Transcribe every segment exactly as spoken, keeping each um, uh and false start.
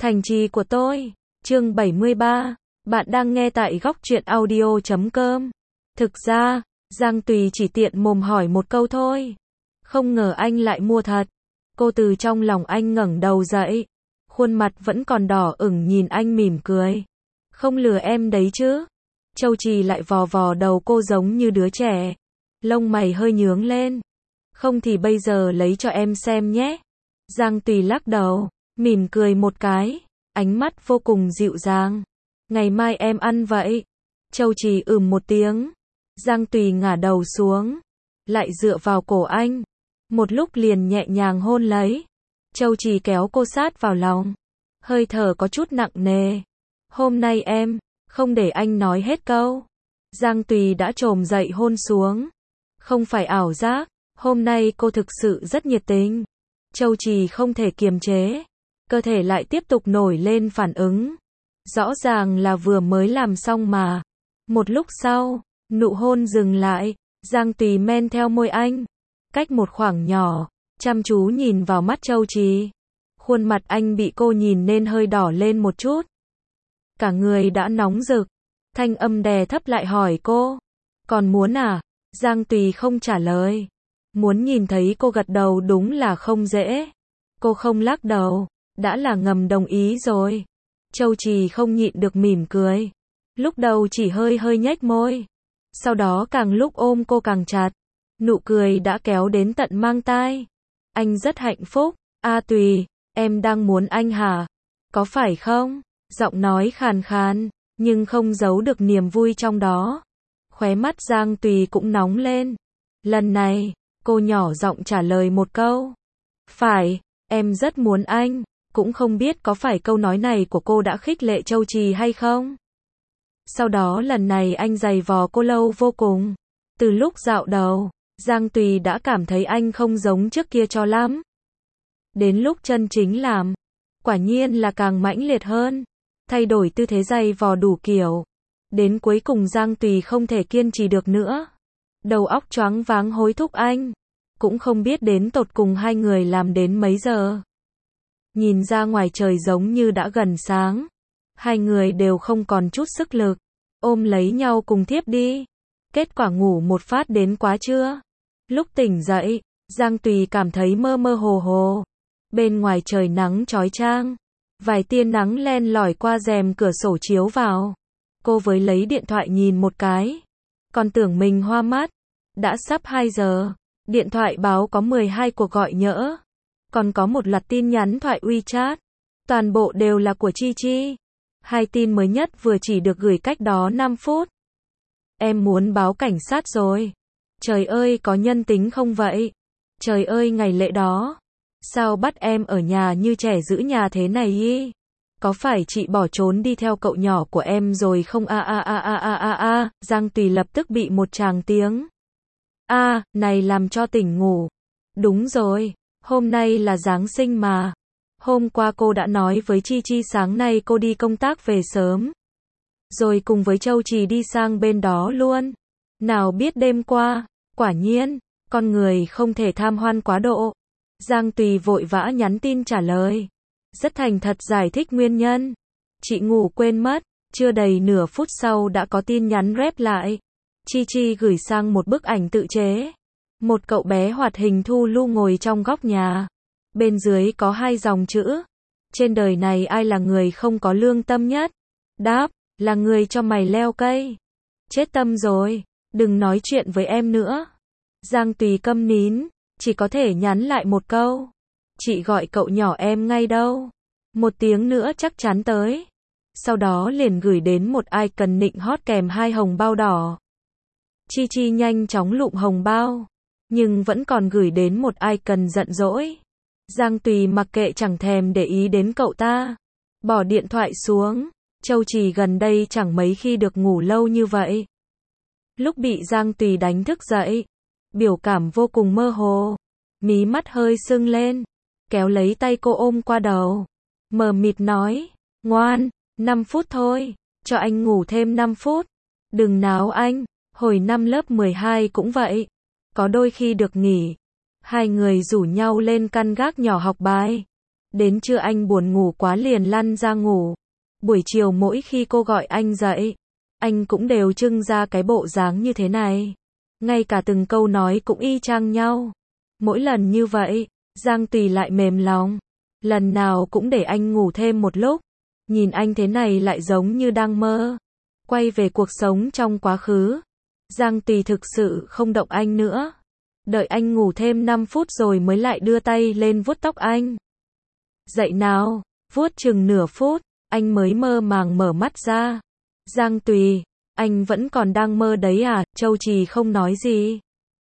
Thành trì của tôi, chương bảy mươi ba, bạn đang nghe tại góc truyện audio chấm com. Thực ra, Giang Tùy chỉ tiện mồm hỏi một câu thôi. Không ngờ anh lại mua thật. Cô từ trong lòng anh ngẩng đầu dậy. Khuôn mặt vẫn còn đỏ ửng nhìn anh mỉm cười. Không lừa em đấy chứ. Châu Trì lại vò vò đầu cô giống như đứa trẻ. Lông mày hơi nhướng lên. Không thì bây giờ lấy cho em xem nhé. Giang Tùy lắc đầu, mỉm cười một cái, ánh mắt vô cùng dịu dàng. Ngày mai em ăn vậy. Châu Trì ừm một tiếng. Giang Tùy ngả đầu xuống, lại dựa vào cổ anh. Một lúc liền nhẹ nhàng hôn lấy. Châu Trì kéo cô sát vào lòng. Hơi thở có chút nặng nề. Hôm nay em, không để anh nói hết câu. Giang Tùy đã trồm dậy hôn xuống. Không phải ảo giác, hôm nay cô thực sự rất nhiệt tình. Châu Trì không thể kiềm chế. Cơ thể lại tiếp tục nổi lên phản ứng. Rõ ràng là vừa mới làm xong mà. Một lúc sau, nụ hôn dừng lại. Giang Tùy men theo môi anh. Cách một khoảng nhỏ, chăm chú nhìn vào mắt Châu Trì. Khuôn mặt anh bị cô nhìn nên hơi đỏ lên một chút. Cả người đã nóng rực. Thanh âm đè thấp lại hỏi cô. Còn muốn à? Giang Tùy không trả lời. Muốn nhìn thấy cô gật đầu đúng là không dễ. Cô không lắc đầu, đã là ngầm đồng ý rồi. Châu Trì không nhịn được mỉm cười. Lúc đầu chỉ hơi hơi nhếch môi. Sau đó càng lúc ôm cô càng chặt. Nụ cười đã kéo đến tận mang tai. Anh rất hạnh phúc. A Tùy, em đang muốn anh hả? Có phải không? Giọng nói khàn khàn, nhưng không giấu được niềm vui trong đó. Khóe mắt Giang Tùy cũng nóng lên. Lần này, cô nhỏ giọng trả lời một câu. Phải, em rất muốn anh. Cũng không biết có phải câu nói này của cô đã khích lệ Châu Trì hay không. Sau đó lần này anh giày vò cô lâu vô cùng. Từ lúc dạo đầu, Giang Tùy đã cảm thấy anh không giống trước kia cho lắm. Đến lúc chân chính làm, quả nhiên là càng mãnh liệt hơn. Thay đổi tư thế giày vò đủ kiểu. Đến cuối cùng Giang Tùy không thể kiên trì được nữa. Đầu óc choáng váng hối thúc anh. Cũng không biết đến tột cùng hai người làm đến mấy giờ. Nhìn ra ngoài trời giống như đã gần sáng. Hai người đều không còn chút sức lực. Ôm lấy nhau cùng thiếp đi. Kết quả ngủ một phát đến quá trưa. Lúc tỉnh dậy, Giang Tùy cảm thấy mơ mơ hồ hồ. Bên ngoài trời nắng chói chang. Vài tia nắng len lỏi qua rèm cửa sổ chiếu vào. Cô với lấy điện thoại nhìn một cái. Còn tưởng mình hoa mắt. Đã sắp hai giờ. Điện thoại báo có mười hai cuộc gọi nhỡ. Còn có một loạt tin nhắn thoại WeChat. Toàn bộ đều là của Chi Chi. Hai tin mới nhất vừa chỉ được gửi cách đó năm phút. Em muốn báo cảnh sát rồi. Trời ơi có nhân tính không vậy? Trời ơi ngày lễ đó. Sao bắt em ở nhà như trẻ giữ nhà thế này ý? Có phải chị bỏ trốn đi theo cậu nhỏ của em rồi không a a a a a a a. Giang Tùy lập tức bị một tràng tiếng. A, này làm cho tỉnh ngủ. Đúng rồi, hôm nay là Giáng sinh mà. Hôm qua cô đã nói với Chi Chi sáng nay cô đi công tác về sớm. Rồi cùng với Châu Trì đi sang bên đó luôn. Nào biết đêm qua, quả nhiên, con người không thể tham hoan quá độ. Giang Tùy vội vã nhắn tin trả lời. Rất thành thật giải thích nguyên nhân. Chị ngủ quên mất, chưa đầy nửa phút sau đã có tin nhắn rep lại. Chi Chi gửi sang một bức ảnh tự chế. Một cậu bé hoạt hình thu lu ngồi trong góc nhà. Bên dưới có hai dòng chữ. Trên đời này ai là người không có lương tâm nhất? Đáp, là người cho mày leo cây. Chết tâm rồi, đừng nói chuyện với em nữa. Giang Tùy câm nín, chỉ có thể nhắn lại một câu. Chị gọi cậu nhỏ em ngay đâu. Một tiếng nữa chắc chắn tới. Sau đó liền gửi đến một icon nịnh hót kèm hai hồng bao đỏ. Chi Chi nhanh chóng lụm hồng bao. Nhưng vẫn còn gửi đến một icon giận dỗi. Giang Tùy mặc kệ chẳng thèm để ý đến cậu ta. Bỏ điện thoại xuống. Châu Trì gần đây chẳng mấy khi được ngủ lâu như vậy. Lúc bị Giang Tùy đánh thức dậy. Biểu cảm vô cùng mơ hồ. Mí mắt hơi sưng lên. Kéo lấy tay cô ôm qua đầu. Mờ mịt nói. Ngoan, năm phút thôi. Cho anh ngủ thêm năm phút. Đừng náo anh. Hồi năm lớp mười hai cũng vậy. Có đôi khi được nghỉ. Hai người rủ nhau lên căn gác nhỏ học bài. Đến trưa anh buồn ngủ quá liền lăn ra ngủ. Buổi chiều mỗi khi cô gọi anh dậy, anh cũng đều trưng ra cái bộ dáng như thế này. Ngay cả từng câu nói cũng y chang nhau. Mỗi lần như vậy, Giang Tùy lại mềm lòng. Lần nào cũng để anh ngủ thêm một lúc. Nhìn anh thế này lại giống như đang mơ. Quay về cuộc sống trong quá khứ. Giang Tùy thực sự không động anh nữa. Đợi anh ngủ thêm năm phút rồi mới lại đưa tay lên vuốt tóc anh. Dậy nào, vuốt chừng nửa phút, anh mới mơ màng mở mắt ra. Giang Tùy, anh vẫn còn đang mơ đấy à? Châu Trì không nói gì.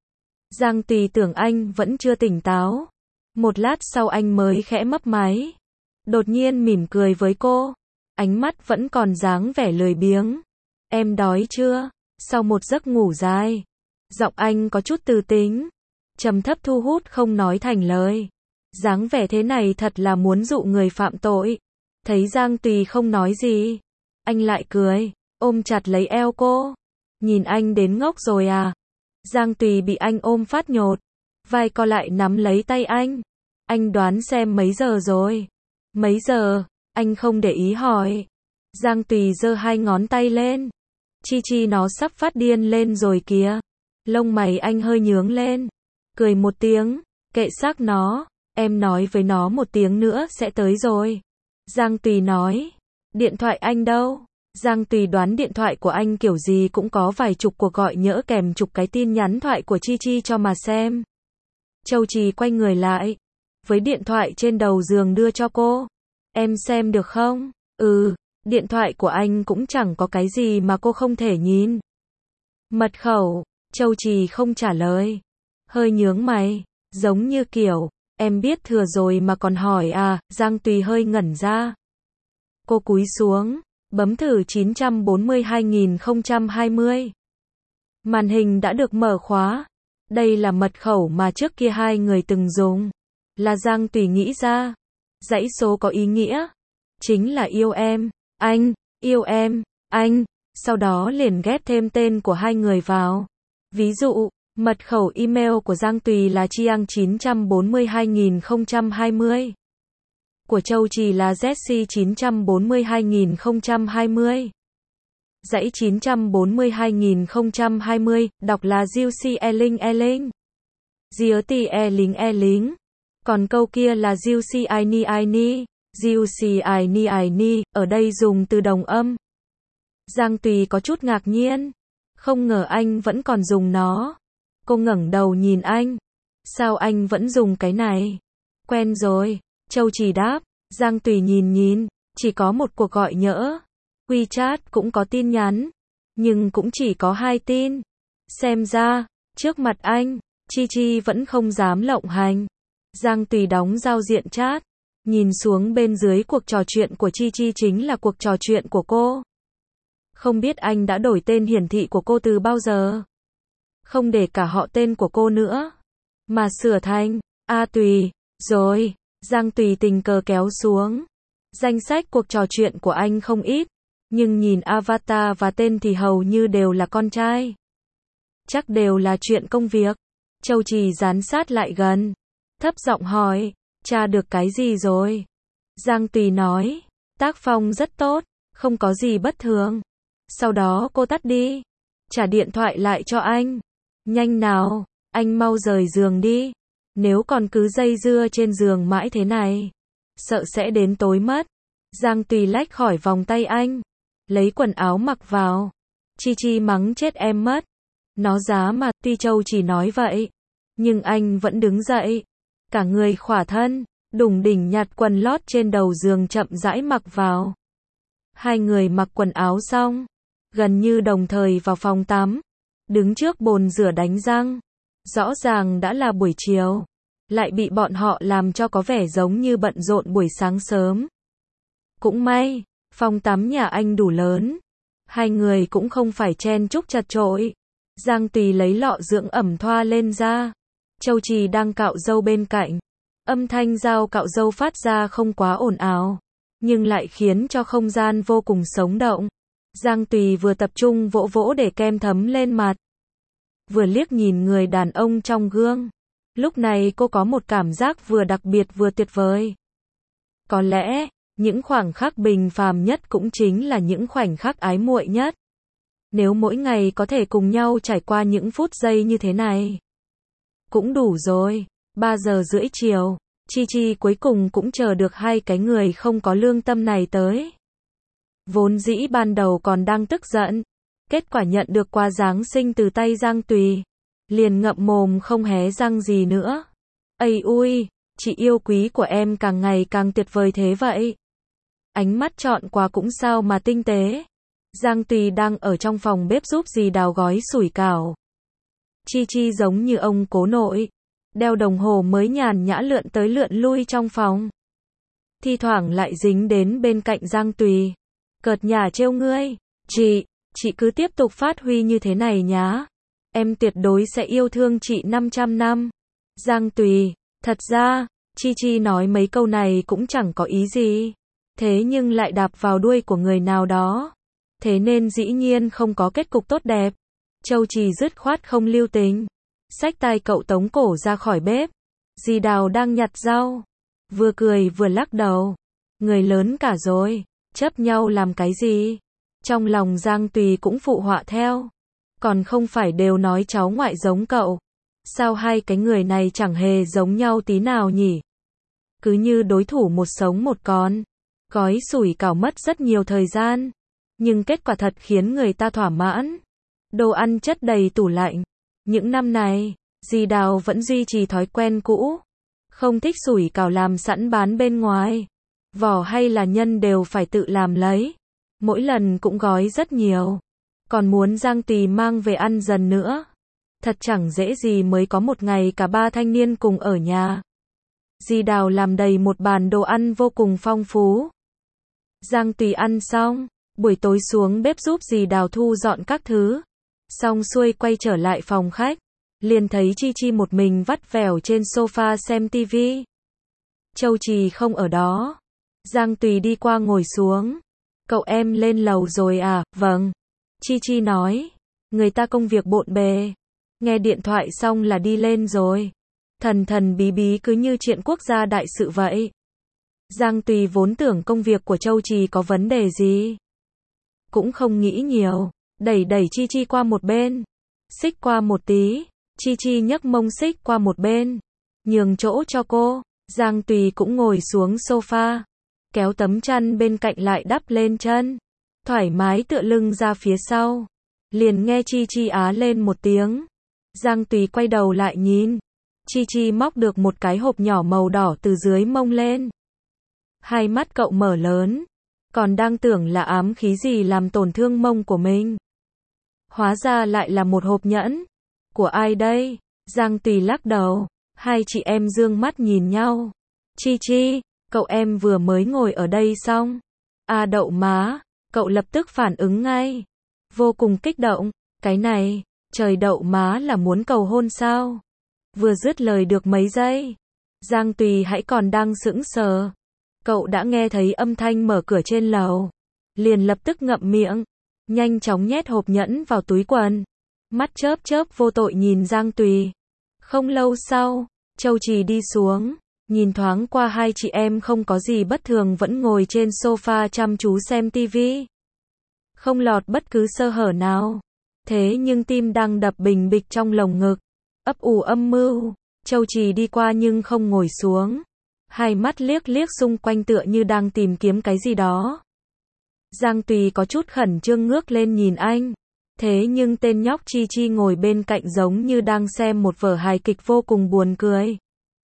Giang Tùy tưởng anh vẫn chưa tỉnh táo. Một lát sau anh mới khẽ mấp máy. Đột nhiên mỉm cười với cô. Ánh mắt vẫn còn dáng vẻ lười biếng. Em đói chưa? Sau một giấc ngủ dài, giọng anh có chút từ tính, trầm thấp thu hút không nói thành lời. Dáng vẻ thế này thật là muốn dụ người phạm tội. Thấy Giang Tùy không nói gì, anh lại cười, ôm chặt lấy eo cô. Nhìn anh đến ngốc rồi à? Giang Tùy bị anh ôm phát nhột, vai co lại nắm lấy tay anh. Anh đoán xem mấy giờ rồi? Mấy giờ? Anh không để ý hỏi. Giang Tùy giơ hai ngón tay lên. Chi Chi nó sắp phát điên lên rồi kìa. Lông mày anh hơi nhướng lên. Cười một tiếng, kệ xác nó, em nói với nó một tiếng nữa sẽ tới rồi. Giang Tùy nói, điện thoại anh đâu? Giang Tùy đoán điện thoại của anh kiểu gì cũng có vài chục cuộc gọi nhỡ kèm chục cái tin nhắn thoại của Chi Chi cho mà xem. Châu Trì quay người lại, với điện thoại trên đầu giường đưa cho cô. Em xem được không? Ừ, điện thoại của anh cũng chẳng có cái gì mà cô không thể nhìn. Mật khẩu, Châu Trì không trả lời. Hơi nhướng mày, giống như kiểu, em biết thừa rồi mà còn hỏi à? Giang Tùy hơi ngẩn ra. Cô cúi xuống, bấm thử chín bốn hai không hai không. Màn hình đã được mở khóa. Đây là mật khẩu mà trước kia hai người từng dùng. Là Giang Tùy nghĩ ra. Dãy số có ý nghĩa. Chính là yêu em, anh, yêu em, anh. Sau đó liền ghép thêm tên của hai người vào. Ví dụ, mật khẩu email của Giang Tùy là chiang chín bốn hai không hai không. Của Châu Trì là Jessie chín bốn hai không hai không. Dãy chín bốn hai không hai không, đọc là Juicy Eling Eling. Gioti Eling Eling. Còn câu kia là Juicy Aini Aini. Juicy Aini Aini, ở đây dùng từ đồng âm. Giang Tùy có chút ngạc nhiên. Không ngờ anh vẫn còn dùng nó. Cô ngẩng đầu nhìn anh. Sao anh vẫn dùng cái này? Quen rồi. Châu Trì đáp. Giang Tùy nhìn nhìn. Chỉ có một cuộc gọi nhỡ. WeChat cũng có tin nhắn. Nhưng cũng chỉ có hai tin. Xem ra, trước mặt anh, Chi Chi vẫn không dám lộng hành. Giang Tùy đóng giao diện chat. Nhìn xuống bên dưới cuộc trò chuyện của Chi Chi chính là cuộc trò chuyện của cô. Không biết anh đã đổi tên hiển thị của cô từ bao giờ. Không để cả họ tên của cô nữa. Mà sửa thành A Tùy. Rồi, Giang Tùy tình cờ kéo xuống. Danh sách cuộc trò chuyện của anh không ít. Nhưng nhìn avatar và tên thì hầu như đều là con trai. Chắc đều là chuyện công việc. Châu Trì dán sát lại gần. Thấp giọng hỏi. Tra được cái gì rồi? Giang Tùy nói. Tác phong rất tốt. Không có gì bất thường. Sau đó cô tắt đi. Trả điện thoại lại cho anh. Nhanh nào. Anh mau rời giường đi. Nếu còn cứ dây dưa trên giường mãi thế này, sợ sẽ đến tối mất. Giang Tùy lách khỏi vòng tay anh. Lấy quần áo mặc vào. Chi Chi mắng chết em mất. Nó giá mà, tuy Châu chỉ nói vậy. Nhưng anh vẫn đứng dậy. Cả người khỏa thân, đùng đỉnh nhặt quần lót trên đầu giường chậm rãi mặc vào. Hai người mặc quần áo xong. Gần như đồng thời vào phòng tắm. Đứng trước bồn rửa đánh răng. Rõ ràng đã là buổi chiều. Lại bị bọn họ làm cho có vẻ giống như bận rộn buổi sáng sớm. Cũng may, phòng tắm nhà anh đủ lớn. Hai người cũng không phải chen chúc chật chội. Giang Tùy lấy lọ dưỡng ẩm thoa lên da. Châu Trì đang cạo râu bên cạnh. Âm thanh dao cạo râu phát ra không quá ồn ào, nhưng lại khiến cho không gian vô cùng sống động. Giang Tùy vừa tập trung vỗ vỗ để kem thấm lên mặt, vừa liếc nhìn người đàn ông trong gương. Lúc này cô có một cảm giác vừa đặc biệt vừa tuyệt vời. Có lẽ, những khoảng khắc bình phàm nhất cũng chính là những khoảnh khắc ái muội nhất. Nếu mỗi ngày có thể cùng nhau trải qua những phút giây như thế này, cũng đủ rồi. ba giờ rưỡi chiều, Chi Chi cuối cùng cũng chờ được hai cái người không có lương tâm này tới. Vốn dĩ ban đầu còn đang tức giận, kết quả nhận được quà Giáng sinh từ tay Giang Tùy, liền ngậm mồm không hé răng gì nữa. Ây ui, chị yêu quý của em càng ngày càng tuyệt vời thế vậy. Ánh mắt chọn quà cũng sao mà tinh tế. Giang Tùy đang ở trong phòng bếp giúp dì Đào gói sủi cảo. Chi Chi giống như ông cố nội, đeo đồng hồ mới nhàn nhã lượn tới lượn lui trong phòng. Thi thoảng lại dính đến bên cạnh Giang Tùy, cợt nhả trêu ngươi. Chị, chị cứ tiếp tục phát huy như thế này nhá. Em tuyệt đối sẽ yêu thương chị năm trăm năm. Giang Tùy, thật ra, Chi Chi nói mấy câu này cũng chẳng có ý gì. Thế nhưng lại đạp vào đuôi của người nào đó. Thế nên dĩ nhiên không có kết cục tốt đẹp. Châu Trì dứt khoát không lưu tình, xách tay cậu tống cổ ra khỏi bếp. Dì Đào đang nhặt rau, vừa cười vừa lắc đầu. Người lớn cả rồi, chấp nhau làm cái gì? Trong lòng Giang Tùy cũng phụ họa theo. Còn không phải đều nói cháu ngoại giống cậu. Sao hai cái người này chẳng hề giống nhau tí nào nhỉ? Cứ như đối thủ một sống một con. Gói sủi cảo mất rất nhiều thời gian, nhưng kết quả thật khiến người ta thỏa mãn. Đồ ăn chất đầy tủ lạnh. Những năm này, dì Đào vẫn duy trì thói quen cũ. Không thích sủi cảo làm sẵn bán bên ngoài. Vỏ hay là nhân đều phải tự làm lấy. Mỗi lần cũng gói rất nhiều. Còn muốn Giang Tùy mang về ăn dần nữa. Thật chẳng dễ gì mới có một ngày cả ba thanh niên cùng ở nhà. Dì Đào làm đầy một bàn đồ ăn vô cùng phong phú. Giang Tùy ăn xong, buổi tối xuống bếp giúp dì Đào thu dọn các thứ. Xong xuôi quay trở lại phòng khách, liền thấy Chi Chi một mình vắt vẻo trên sofa xem tivi. Châu Trì không ở đó. Giang Tùy đi qua ngồi xuống. Cậu em lên lầu rồi à? Vâng. Chi Chi nói. Người ta công việc bộn bề. Nghe điện thoại xong là đi lên rồi. Thần thần bí bí cứ như chuyện quốc gia đại sự vậy. Giang Tùy vốn tưởng công việc của Châu Trì có vấn đề gì. Cũng không nghĩ nhiều. Đẩy đẩy Chi Chi qua một bên. Xích qua một tí. Chi Chi nhấc mông xích qua một bên. Nhường chỗ cho cô. Giang Tùy cũng ngồi xuống sofa. Kéo tấm chăn bên cạnh lại đắp lên chân. Thoải mái tựa lưng ra phía sau. Liền nghe Chi Chi á lên một tiếng. Giang Tùy quay đầu lại nhìn. Chi Chi móc được một cái hộp nhỏ màu đỏ từ dưới mông lên. Hai mắt cậu mở lớn. Còn đang tưởng là ám khí gì làm tổn thương mông của mình. Hóa ra lại là một hộp nhẫn. Của ai đây? Giang Tùy lắc đầu. Hai chị em dương mắt nhìn nhau. Chi Chi, cậu em vừa mới ngồi ở đây xong. À đậu má. Cậu lập tức phản ứng ngay. Vô cùng kích động. Cái này, trời đậu má là muốn cầu hôn sao? Vừa dứt lời được mấy giây. Giang Tùy hãy còn đang sững sờ. Cậu đã nghe thấy âm thanh mở cửa trên lầu. Liền lập tức ngậm miệng. Nhanh chóng nhét hộp nhẫn vào túi quần. Mắt chớp chớp vô tội nhìn Giang Tùy. Không lâu sau, Châu Trì đi xuống. Nhìn thoáng qua hai chị em không có gì bất thường vẫn ngồi trên sofa chăm chú xem tivi. Không lọt bất cứ sơ hở nào. Thế nhưng tim đang đập bình bịch trong lồng ngực. Ấp ủ âm mưu. Châu Trì đi qua nhưng không ngồi xuống. Hai mắt liếc liếc xung quanh tựa như đang tìm kiếm cái gì đó. Giang Tùy có chút khẩn trương ngước lên nhìn anh. Thế nhưng tên nhóc Chi Chi ngồi bên cạnh giống như đang xem một vở hài kịch vô cùng buồn cười.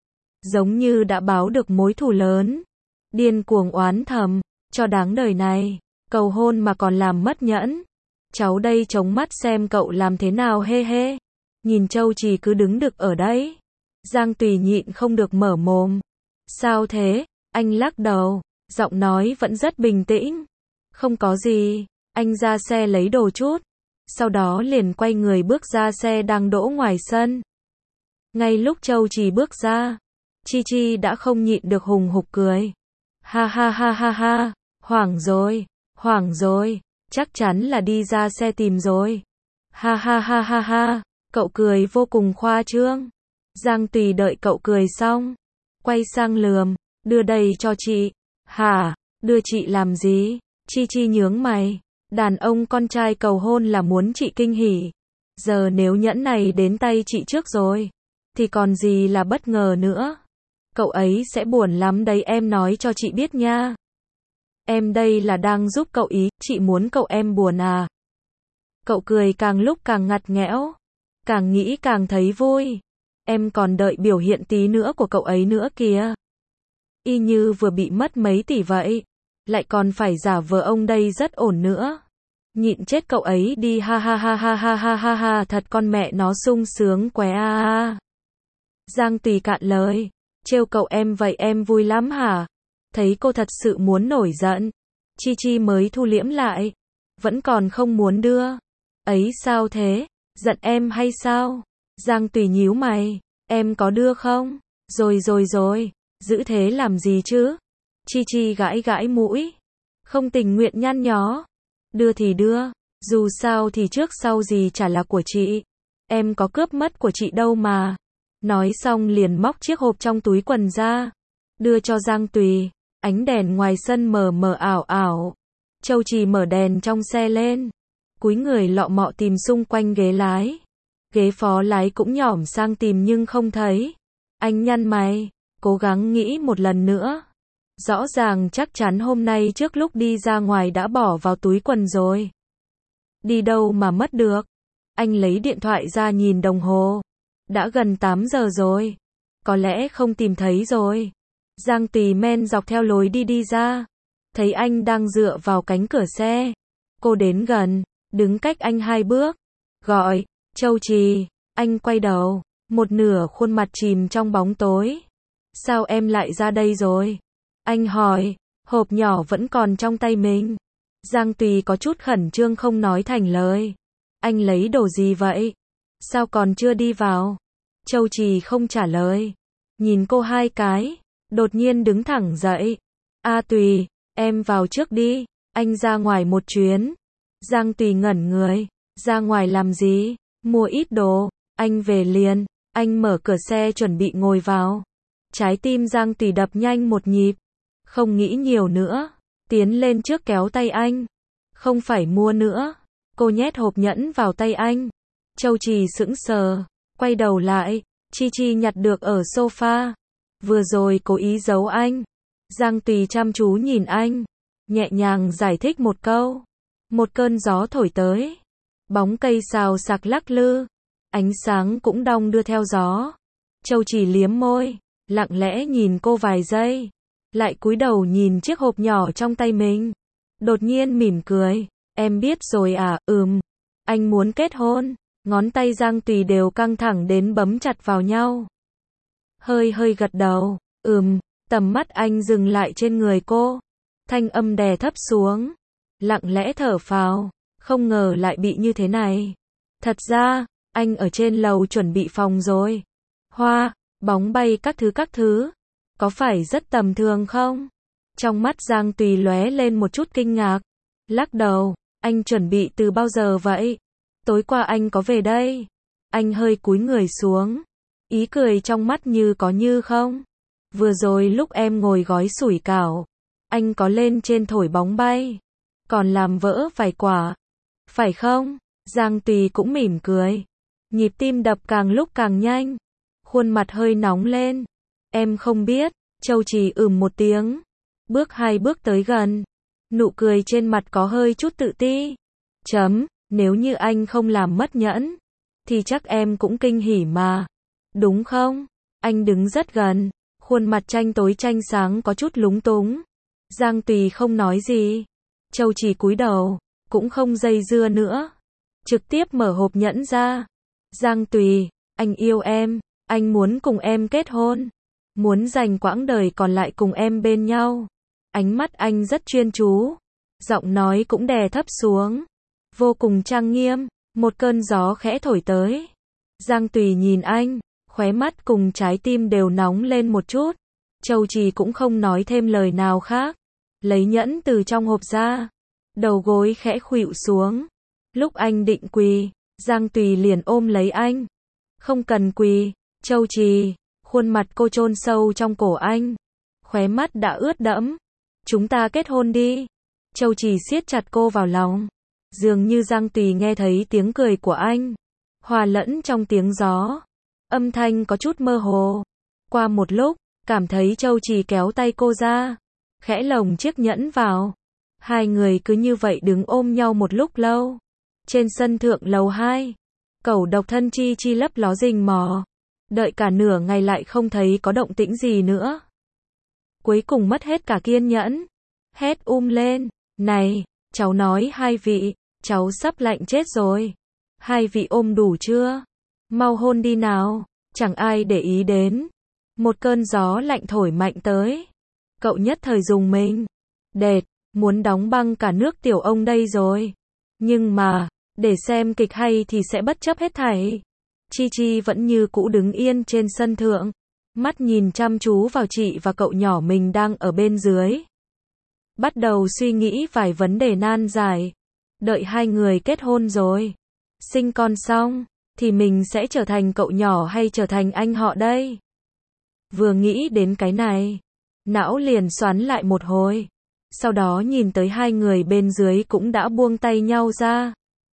Giống như đã báo được mối thù lớn. Điên cuồng oán thầm. Cho đáng đời này. Cầu hôn mà còn làm mất nhẫn. Cháu đây chống mắt xem cậu làm thế nào hê hê. Nhìn Châu Trì cứ đứng đực ở đấy. Giang Tùy nhịn không được mở mồm. Sao thế? Anh lắc đầu. Giọng nói vẫn rất bình tĩnh. Không có gì. Anh ra xe lấy đồ chút. Sau đó liền quay người bước ra xe đang đỗ ngoài sân. Ngay lúc Châu Trì bước ra, Chi Chi đã không nhịn được hùng hục cười. Ha ha ha ha ha. Hoảng rồi. Hoảng rồi. Chắc chắn là đi ra xe tìm rồi. Ha ha ha ha ha. Cậu cười vô cùng khoa trương. Giang Tùy đợi cậu cười xong. Quay sang lườm. Đưa đây cho chị. Hả, đưa chị làm gì? Chi Chi nhướng mày. Đàn ông con trai cầu hôn là muốn chị kinh hỉ. Giờ nếu nhẫn này đến tay chị trước rồi, thì còn gì là bất ngờ nữa. Cậu ấy sẽ buồn lắm đấy, em nói cho chị biết nha. Em đây là đang giúp cậu ý, chị muốn cậu em buồn à? Cậu cười càng lúc càng ngặt nghẽo, càng nghĩ càng thấy vui. Em còn đợi biểu hiện tí nữa của cậu ấy nữa kìa. Y như vừa bị mất mấy tỷ vậy, lại còn phải giả vờ ông đây rất ổn nữa. Nhịn chết cậu ấy đi, ha ha ha ha ha ha ha ha, thật con mẹ nó sung sướng quá a a. Giang Tùy cạn lời, trêu cậu em vậy em vui lắm hả? Thấy cô thật sự muốn nổi giận, Chi Chi mới thu liễm lại, vẫn còn không muốn đưa. Ấy sao thế, giận em hay sao? Giang Tùy nhíu mày, em có đưa không? Rồi rồi rồi, giữ thế làm gì chứ? Chi Chi gãi gãi mũi, không tình nguyện nhăn nhó. Đưa thì đưa, dù sao thì trước sau gì chả là của chị. Em có cướp mất của chị đâu mà. Nói xong liền móc chiếc hộp trong túi quần ra, đưa cho Giang Tùy. Ánh đèn ngoài sân mờ mờ ảo ảo. Châu Trì mở đèn trong xe lên, cúi người lọ mọ tìm xung quanh ghế lái. Ghế phó lái cũng nhỏm sang tìm nhưng không thấy. Anh nhăn mày, cố gắng nghĩ một lần nữa. Rõ ràng chắc chắn hôm nay trước lúc đi ra ngoài đã bỏ vào túi quần rồi. Đi đâu mà mất được? Anh lấy điện thoại ra nhìn đồng hồ. Đã gần tám giờ rồi. Có lẽ không tìm thấy rồi. Giang Tùy men dọc theo lối đi đi ra. Thấy anh đang dựa vào cánh cửa xe. Cô đến gần, đứng cách anh hai bước. Gọi, Châu Trì. Anh quay đầu, một nửa khuôn mặt chìm trong bóng tối. Sao em lại ra đây rồi? Anh hỏi, hộp nhỏ vẫn còn trong tay mình. Giang Tùy có chút khẩn trương không nói thành lời. Anh lấy đồ gì vậy? Sao còn chưa đi vào? Châu Trì không trả lời. Nhìn cô hai cái, đột nhiên đứng thẳng dậy. A Tùy, em vào trước đi, anh ra ngoài một chuyến. Giang Tùy ngẩn người, ra ngoài làm gì? Mua ít đồ, anh về liền. Anh mở cửa xe chuẩn bị ngồi vào. Trái tim Giang Tùy đập nhanh một nhịp. Không nghĩ nhiều nữa, tiến lên trước kéo tay anh. Không phải mua nữa. Cô nhét hộp nhẫn vào tay anh. Châu Trì sững sờ, quay đầu lại. Chi Chi nhặt được ở sofa. Vừa rồi cố ý giấu anh. Giang Tùy chăm chú nhìn anh, nhẹ nhàng giải thích một câu. Một cơn gió thổi tới, bóng cây xào xạc lắc lư, ánh sáng cũng đong đưa theo gió. Châu Trì liếm môi, lặng lẽ nhìn cô vài giây, lại cúi đầu nhìn chiếc hộp nhỏ trong tay mình. Đột nhiên mỉm cười, em biết rồi à? Ừm, anh muốn kết hôn. Ngón tay Giang Tùy đều căng thẳng đến bấm chặt vào nhau. Hơi hơi gật đầu, ừm. Tầm mắt anh dừng lại trên người cô. Thanh âm đè thấp xuống, lặng lẽ thở phào, không ngờ lại bị như thế này. Thật ra, anh ở trên lầu chuẩn bị phòng rồi. Hoa, bóng bay các thứ các thứ. Có phải rất tầm thường không? Trong mắt Giang Tùy lóe lên một chút kinh ngạc. Lắc đầu, anh chuẩn bị từ bao giờ vậy? Tối qua anh có về đây. Anh hơi cúi người xuống. Ý cười trong mắt như có như không. Vừa rồi lúc em ngồi gói sủi cảo, anh có lên trên thổi bóng bay, còn làm vỡ vài quả. Phải không? Giang Tùy cũng mỉm cười. Nhịp tim đập càng lúc càng nhanh. Khuôn mặt hơi nóng lên. Em không biết. Châu Trì ừm một tiếng. Bước hai bước tới gần. Nụ cười trên mặt có hơi chút tự ti. Chấm, nếu như anh không làm mất nhẫn, thì chắc em cũng kinh hỉ mà. Đúng không? Anh đứng rất gần. Khuôn mặt tranh tối tranh sáng có chút lúng túng. Giang Tùy không nói gì. Châu Trì cúi đầu, cũng không dây dưa nữa. Trực tiếp mở hộp nhẫn ra. Giang Tùy, anh yêu em, anh muốn cùng em kết hôn. Muốn dành quãng đời còn lại cùng em bên nhau. Ánh mắt anh rất chuyên chú. Giọng nói cũng đè thấp xuống. Vô cùng trang nghiêm. Một cơn gió khẽ thổi tới. Giang Tùy nhìn anh. Khóe mắt cùng trái tim đều nóng lên một chút. Châu Trì cũng không nói thêm lời nào khác. Lấy nhẫn từ trong hộp ra. Đầu gối khẽ khuỵu xuống. Lúc anh định quỳ, Giang Tùy liền ôm lấy anh. Không cần quỳ, Châu Trì. Khuôn mặt cô chôn sâu trong cổ anh. Khóe mắt đã ướt đẫm. chúng ta kết hôn đi. Châu Trì siết chặt cô vào lòng. Dường như Giang Tùy nghe thấy tiếng cười của anh, hòa lẫn trong tiếng gió. Âm thanh có chút mơ hồ. Qua một lúc, cảm thấy Châu Trì kéo tay cô ra, khẽ lồng chiếc nhẫn vào. Hai người cứ như vậy đứng ôm nhau một lúc lâu. Trên sân thượng lầu hai, Cẩu Độc Thân chi chi lấp ló rình mò. Đợi cả nửa ngày lại không thấy có động tĩnh gì nữa. Cuối cùng mất hết cả kiên nhẫn. Hét um lên. Này, cháu nói hai vị, cháu sắp lạnh chết rồi. Hai vị ôm đủ chưa? Mau hôn đi nào. Chẳng ai để ý đến. Một cơn gió lạnh thổi mạnh tới. Cậu nhất thời dùng mình. Đệt, muốn đóng băng cả nước tiểu ông đây rồi. Nhưng mà, để xem kịch hay thì sẽ bất chấp hết thảy. Chi Chi vẫn như cũ đứng yên trên sân thượng, mắt nhìn chăm chú vào chị và cậu nhỏ mình đang ở bên dưới. Bắt đầu suy nghĩ vài vấn đề nan giải. Đợi hai người kết hôn rồi, sinh con xong, thì mình sẽ trở thành cậu nhỏ hay trở thành anh họ đây? Vừa nghĩ đến cái này, não liền xoắn lại một hồi. Sau đó nhìn tới hai người bên dưới cũng đã buông tay nhau ra.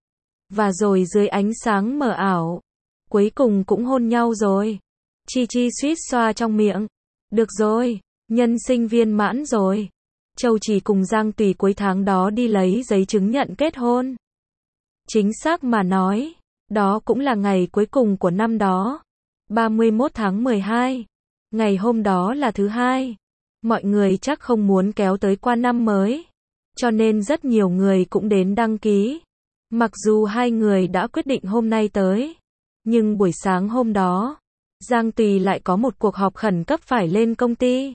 Và rồi dưới ánh sáng mờ ảo, cuối cùng cũng hôn nhau rồi. Chi Chi suýt xoa trong miệng. Được rồi, nhân sinh viên mãn rồi. Châu Trì cùng Giang Tùy cuối tháng đó đi lấy giấy chứng nhận kết hôn. Chính xác mà nói, đó cũng là ngày cuối cùng của năm đó. ba mươi mốt tháng mười hai. Ngày hôm đó là thứ hai. Mọi người chắc không muốn kéo tới qua năm mới, cho nên rất nhiều người cũng đến đăng ký. Mặc dù hai người đã quyết định hôm nay tới, nhưng buổi sáng hôm đó, Giang Tùy lại có một cuộc họp khẩn cấp phải lên công ty.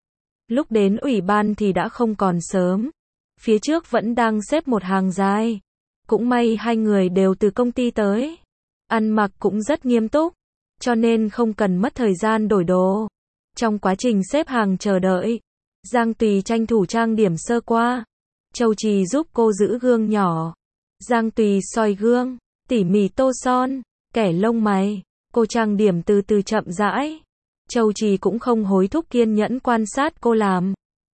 Lúc đến ủy ban thì đã không còn sớm. Phía trước vẫn đang xếp một hàng dài. Cũng may hai người đều từ công ty tới. Ăn mặc cũng rất nghiêm túc, cho nên không cần mất thời gian đổi đồ. Trong quá trình xếp hàng chờ đợi, Giang Tùy tranh thủ trang điểm sơ qua. Châu Trì giúp cô giữ gương nhỏ. Giang Tùy soi gương, tỉ mỉ tô son, kẻ lông mày. Cô trang điểm từ từ chậm rãi. Châu Trì cũng không hối thúc kiên nhẫn quan sát cô làm.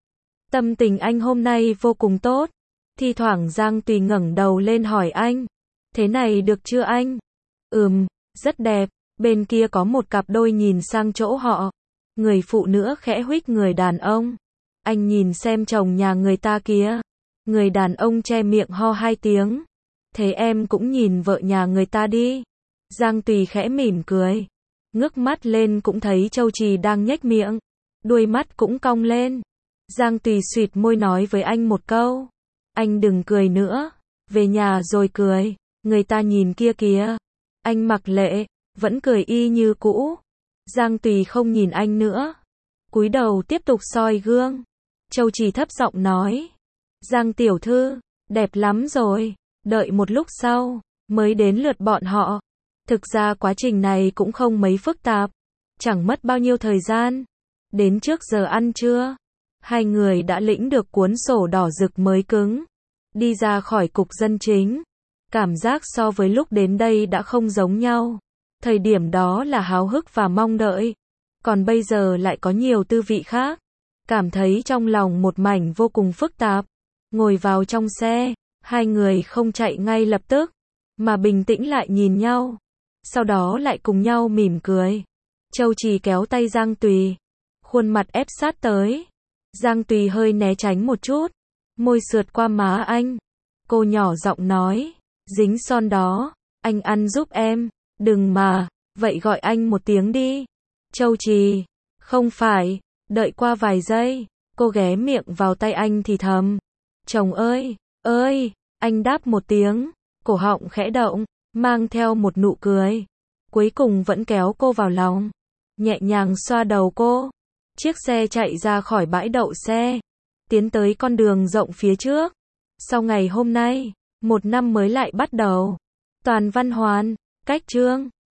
Tâm tình anh hôm nay vô cùng tốt. Thi thoảng Giang Tùy ngẩng đầu lên hỏi anh. Thế này được chưa anh? Ừm, rất đẹp. Bên kia có một cặp đôi nhìn sang chỗ họ. Người phụ nữ khẽ huých người đàn ông. Anh nhìn xem chồng nhà người ta kìa. Người đàn ông che miệng ho hai tiếng. Thế em cũng nhìn vợ nhà người ta đi. Giang Tùy khẽ mỉm cười. Ngước mắt lên cũng thấy Châu Trì đang nhếch miệng. Đuôi mắt cũng cong lên. Giang Tùy suyệt môi nói với anh một câu. Anh đừng cười nữa. Về nhà rồi cười. Người ta nhìn kia kìa. Anh mặc lệ. Vẫn cười y như cũ. Giang Tùy không nhìn anh nữa. Cúi đầu tiếp tục soi gương. Châu Trì thấp giọng nói. Giang tiểu thư, đẹp lắm rồi. Đợi một lúc sau, mới đến lượt bọn họ. Thực ra quá trình này cũng không mấy phức tạp. Chẳng mất bao nhiêu thời gian. Đến trước giờ ăn trưa, hai người đã lĩnh được cuốn sổ đỏ rực mới cứng. Đi ra khỏi cục dân chính. Cảm giác so với lúc đến đây đã không giống nhau. Thời điểm đó là háo hức và mong đợi. Còn bây giờ lại có nhiều tư vị khác. Cảm thấy trong lòng một mảnh vô cùng phức tạp. Ngồi vào trong xe, hai người không chạy ngay lập tức, mà bình tĩnh lại nhìn nhau. Sau đó lại cùng nhau mỉm cười. Châu Trì kéo tay Giang Tùy. Khuôn mặt ép sát tới. Giang Tùy hơi né tránh một chút. Môi sượt qua má anh. Cô nhỏ giọng nói. Dính son đó. Anh ăn giúp em. Đừng mà. Vậy gọi anh một tiếng đi. Châu Trì. Không phải. Đợi qua vài giây. Cô ghé miệng vào tay anh thì thầm. Chồng ơi. Ơi. Anh đáp một tiếng. Cổ họng khẽ động. Mang theo một nụ cười. Cuối cùng vẫn kéo cô vào lòng. Nhẹ nhàng xoa đầu cô. Chiếc xe chạy ra khỏi bãi đậu xe. Tiến tới con đường rộng phía trước. Sau ngày hôm nay, một năm mới lại bắt đầu. Toàn Văn Hoàn, Cách Chương.